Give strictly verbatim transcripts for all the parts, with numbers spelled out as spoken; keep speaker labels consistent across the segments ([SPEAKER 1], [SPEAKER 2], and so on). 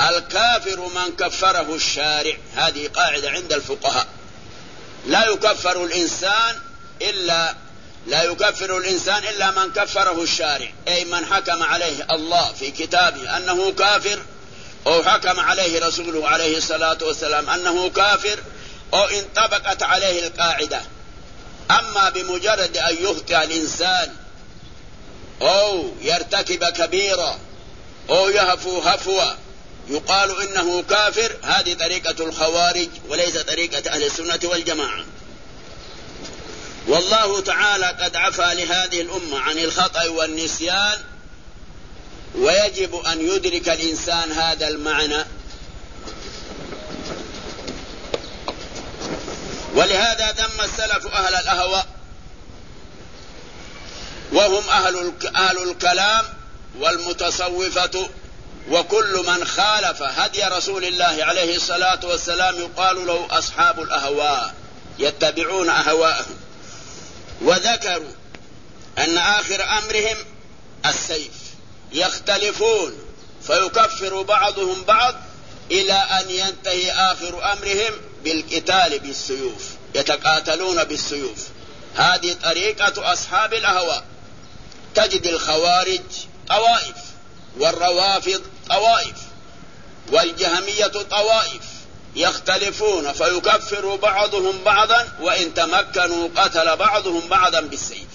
[SPEAKER 1] الكافر من كفره الشارع، هذه قاعدة عند الفقهاء. لا يكفر الإنسان إلا لا يكفر الإنسان إلا من كفره الشارع، أي من حكم عليه الله في كتابه أنه كافر، أو حكم عليه رسوله عليه الصلاة والسلام أنه كافر، أو انطبقت عليه القاعدة. أما بمجرد أن يخطئ الإنسان أو يرتكب كبيرة أو يهفو هفوة يقال إنه كافر، هذه طريقة الخوارج وليس طريقة أهل السنة والجماعة. والله تعالى قد عفى لهذه الأمة عن الخطأ والنسيان، ويجب أن يدرك الإنسان هذا المعنى. ولهذا ذم السلف أهل الأهواء، وهم أهل أهل الكلام والمتصوفة، وكل من خالف هدي رسول الله عليه الصلاة والسلام يقال له أصحاب الأهواء، يتبعون أهواءهم. وذكروا أن آخر أمرهم السيف، يختلفون فيكفر بعضهم بعض إلى أن ينتهي آخر أمرهم بالقتال بالسيوف، يتقاتلون بالسيوف. هذه طريقة أصحاب الأهواء. تجد الخوارج طوائف، والروافض طوائف، والجهمية طوائف، يختلفون فيكفر بعضهم بعضا، وإن تمكنوا قتل بعضهم بعضا بالسيف.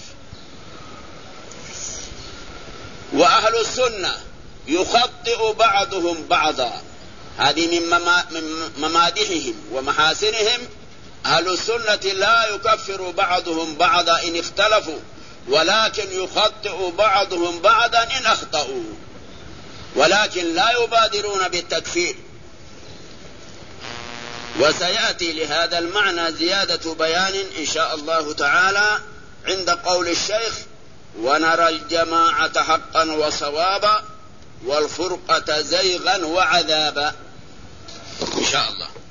[SPEAKER 1] وأهل السنة يخطئ بعضهم بعضا، هذه من ممادحهم ومحاسنهم. أهل السنة لا يكفر بعضهم بعضا إن اختلفوا، ولكن يخطئ بعضهم بعضا إن أخطأوا، ولكن لا يبادرون بالتكفير. وسيأتي لهذا المعنى زيادة بيان إن شاء الله تعالى عند قول الشيخ: ونرى الجماعة حقا وصوابا والفرقة زيغا وعذابا، إن شاء الله.